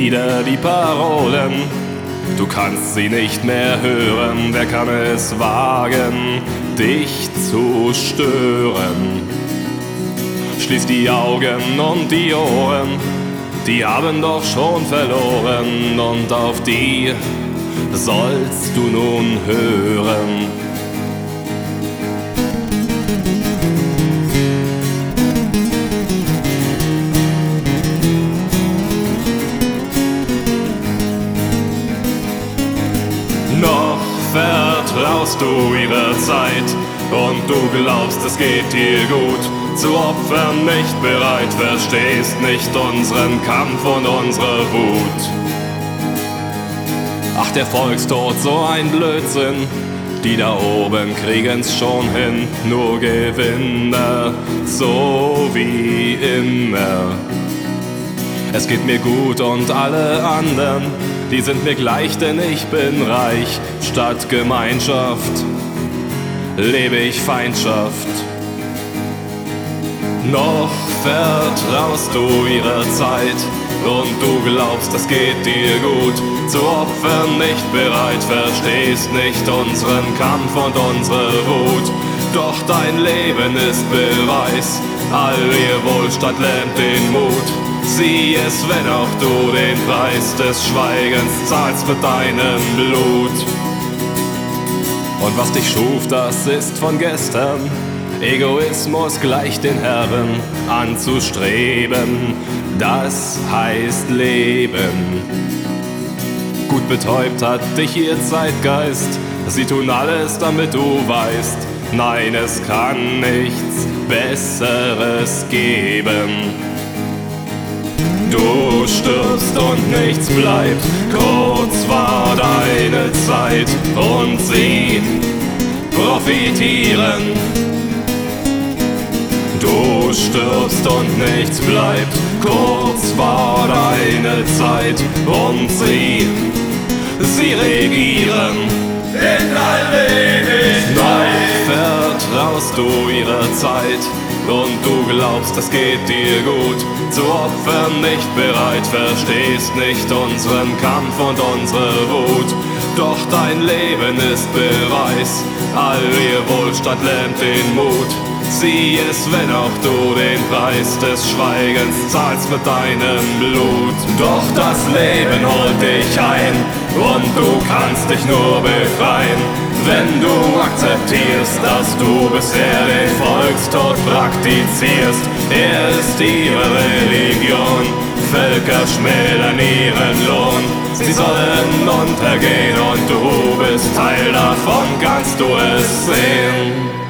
wieder die Parolen. Du kannst sie nicht mehr hören, wer kann es wagen, dich zu stören? Schließ die Augen und die Ohren, die haben doch schon verloren, und auf die sollst du nun hören. Noch vertraust du ihrer Zeit und du glaubst, es geht dir gut. Zu Opfern nicht bereit, verstehst nicht unseren Kampf und unsere Wut. Ach, der Volkstod, so ein Blödsinn, die da oben kriegen's schon hin, nur Gewinner, so wie immer. Es geht mir gut und alle anderen, die sind mir gleich, denn ich bin reich. Statt Gemeinschaft lebe ich Feindschaft. Noch vertraust du ihrer Zeit und du glaubst, das geht dir gut. Zu Opfern nicht bereit, verstehst nicht unseren Kampf und unsere Wut. Doch dein Leben ist Beweis, all ihr Wohlstand lähmt den Mut. Sieh es, wenn auch du den Preis des Schweigens zahlst mit deinem Blut. Und was dich schuf, das ist von gestern. Egoismus gleich den Herren anzustreben, das heißt Leben. Gut betäubt hat dich ihr Zeitgeist, sie tun alles, damit du weißt, nein, es kann nichts Besseres geben. Du stirbst und nichts bleibt, kurz war deine Zeit und sie profitieren. Du stirbst und nichts bleibt, kurz war deine Zeit und sie regieren in all Ewigkeit. Vertraust du ihrer Zeit und du glaubst, es geht dir gut. Zu Opfern nicht bereit, verstehst nicht unseren Kampf und unsere Wut. Doch dein Leben ist Beweis, all ihr Wohlstand lähmt den Mut. Sieh es, wenn auch du den Preis des Schweigens zahlst mit deinem Blut. Doch das Leben holt dich ein und du kannst dich nur befreien, wenn du akzeptierst, dass du bisher den Volkstod praktizierst. Er ist ihre Religion, Völker schmälern ihren Lohn. Sie sollen untergehen und du bist Teil davon, kannst du es sehen?